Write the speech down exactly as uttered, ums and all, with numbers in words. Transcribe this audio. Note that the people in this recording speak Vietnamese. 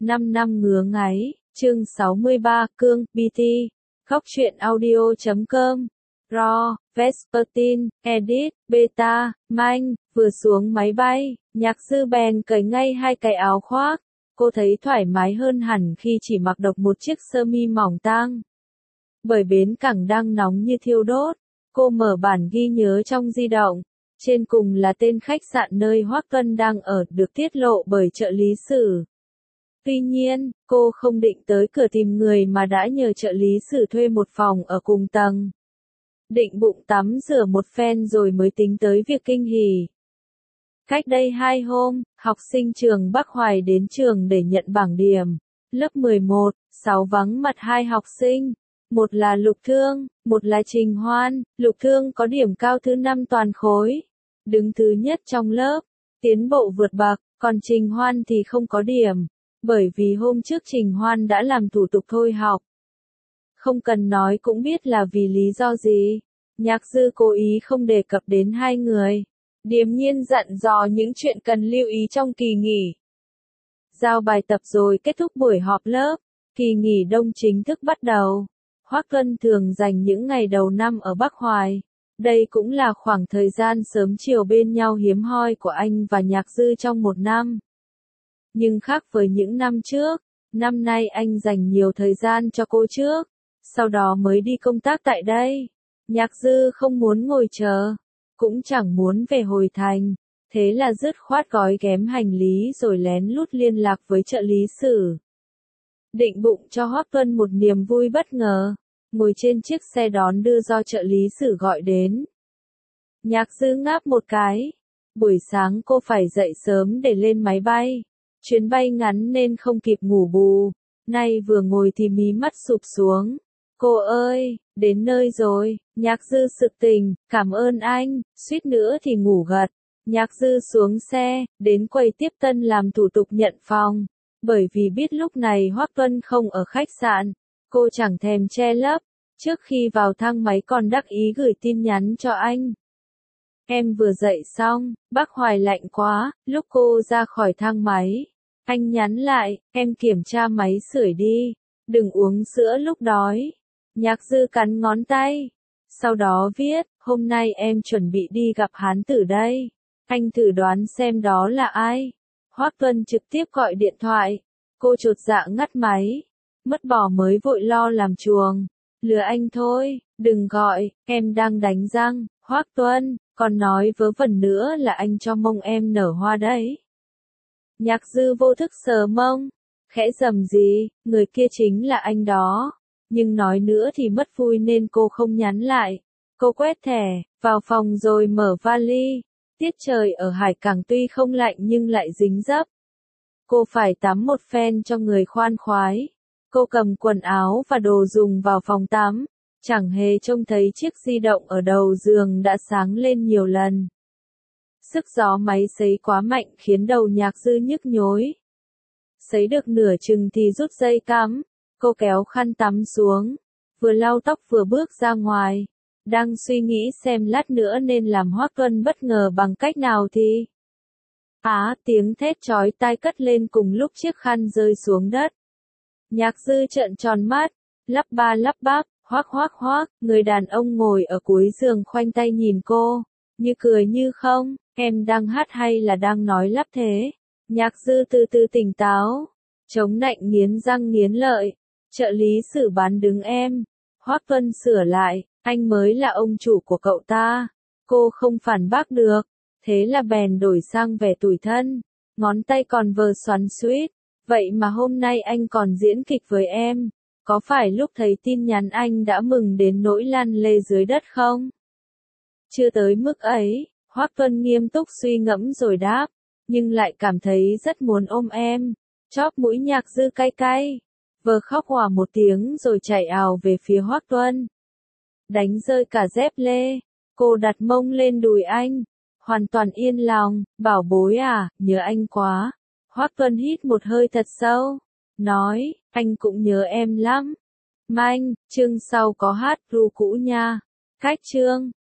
năm năm ngứa ngáy, chương sáu mươi ba, Cương, bê tê, khóc chuyện audio chấm com, Raw, Vespertine, Edit, Beta, Manh, vừa xuống máy bay, Nhạc Dư bèn cởi ngay hai cái áo khoác. Cô thấy thoải mái hơn hẳn khi chỉ mặc độc một chiếc sơ mi mỏng tang. Bởi bến cảng đang nóng như thiêu đốt, cô mở bản ghi nhớ trong di động. Trên cùng là tên khách sạn nơi Hoắc Tuân đang ở được tiết lộ bởi trợ lý Sử. Tuy nhiên, cô không định tới cửa tìm người mà đã nhờ trợ lý Sử thuê một phòng ở cùng tầng. Định bụng tắm rửa một phen rồi mới tính tới việc kinh hỉ. Cách đây hai hôm, học sinh trường Bắc Hoài đến trường để nhận bảng điểm. Lớp mười một, sáu vắng mặt hai học sinh. Một là Lục Thương, một là Trình Hoan. Lục Thương có điểm cao thứ năm toàn khối. Đứng thứ nhất trong lớp. Tiến bộ vượt bậc, còn Trình Hoan thì không có điểm. Bởi vì hôm trước Trình Hoan đã làm thủ tục thôi học. Không cần nói cũng biết là vì lý do gì. Nhạc Dư cố ý không đề cập đến hai người. Điềm nhiên dặn dò những chuyện cần lưu ý trong kỳ nghỉ. Giao bài tập rồi kết thúc buổi họp lớp. Kỳ nghỉ đông chính thức bắt đầu. Hoắc Tuân thường dành những ngày đầu năm ở Bắc Hoài. Đây cũng là khoảng thời gian sớm chiều bên nhau hiếm hoi của anh và Nhạc Dư trong một năm. Nhưng khác với những năm trước, năm nay anh dành nhiều thời gian cho cô trước, sau đó mới đi công tác tại đây. Nhạc Dư không muốn ngồi chờ, cũng chẳng muốn về Hồi Thành, thế là dứt khoát gói ghém hành lý rồi lén lút liên lạc với trợ lý Sử. Định bụng cho Hoắc Tuân một niềm vui bất ngờ, ngồi trên chiếc xe đón đưa do trợ lý Sử gọi đến. Nhạc Dư ngáp một cái, buổi sáng cô phải dậy sớm để lên máy bay. Chuyến bay ngắn nên không kịp ngủ bù, nay vừa ngồi thì mí mắt sụp xuống. Cô ơi, đến nơi rồi, Nhạc Dư sực tỉnh, cảm ơn anh, suýt nữa thì ngủ gật. Nhạc Dư xuống xe, đến quầy tiếp tân làm thủ tục nhận phòng. Bởi vì biết lúc này Hoắc Tuân không ở khách sạn, cô chẳng thèm che lấp, trước khi vào thang máy còn đắc ý gửi tin nhắn cho anh. Em vừa dậy xong, Bắc Hoài lạnh quá, lúc cô ra khỏi thang máy. Anh nhắn lại, em kiểm tra máy sưởi đi, đừng uống sữa lúc đói. Nhạc Dư cắn ngón tay, sau đó viết, hôm nay em chuẩn bị đi gặp hán tử đây. Anh thử đoán xem đó là ai. Hoắc Tuân trực tiếp gọi điện thoại, cô chột dạ ngắt máy, mất bỏ mới vội lo làm chuồng. Lừa anh thôi, đừng gọi, em đang đánh răng. Hoắc Tuân, còn nói vớ vẩn nữa là anh cho mông em nở hoa đấy. Nhạc Dư vô thức sờ mông, khẽ rầm gì, người kia chính là anh đó. Nhưng nói nữa thì mất vui nên cô không nhắn lại. Cô quét thẻ, vào phòng rồi mở vali. Tiết trời ở Hải Cảng tuy không lạnh nhưng lại dính dấp. Cô phải tắm một phen cho người khoan khoái. Cô cầm quần áo và đồ dùng vào phòng tắm. Chẳng hề trông thấy chiếc di động ở đầu giường đã sáng lên nhiều lần. Sức gió máy sấy quá mạnh khiến đầu Nhạc Dư nhức nhối. Sấy được nửa chừng thì rút dây cắm, cô kéo khăn tắm xuống, vừa lau tóc vừa bước ra ngoài. Đang suy nghĩ xem lát nữa nên làm Hoắc Tuân bất ngờ bằng cách nào thì... Á, tiếng thét chói tai cất lên cùng lúc chiếc khăn rơi xuống đất. Nhạc Dư trợn tròn mắt, lắp ba lắp bắp, hoác hoác hoác, người đàn ông ngồi ở cuối giường khoanh tay nhìn cô, như cười như không. Em đang hát hay là đang nói lắp thế? Nhạc Dư từ từ tỉnh táo, chống nạnh nghiến răng nghiến lợi. Trợ lý Sử bán đứng em. Hoắc Tuân sửa lại, anh mới là ông chủ của cậu ta. Cô không phản bác được, thế là bèn đổi sang vẻ tủi thân, ngón tay còn vờ xoắn xuýt. Vậy mà hôm nay anh còn diễn kịch với em, có phải lúc thấy tin nhắn anh đã mừng đến nỗi lăn lê dưới đất không? Chưa tới mức ấy. Hoắc Tuân nghiêm túc suy ngẫm rồi đáp, nhưng lại cảm thấy rất muốn ôm em. Chóp mũi Nhạc Dư cay cay, vờ khóc òa một tiếng rồi chạy ào về phía Hoắc Tuân. Đánh rơi cả dép lê, cô đặt mông lên đùi anh, hoàn toàn yên lòng, bảo bối à, nhớ anh quá. Hoắc Tuân hít một hơi thật sâu, nói, anh cũng nhớ em lắm. Manh, chương sau có hát ru cũ nha. Cách chương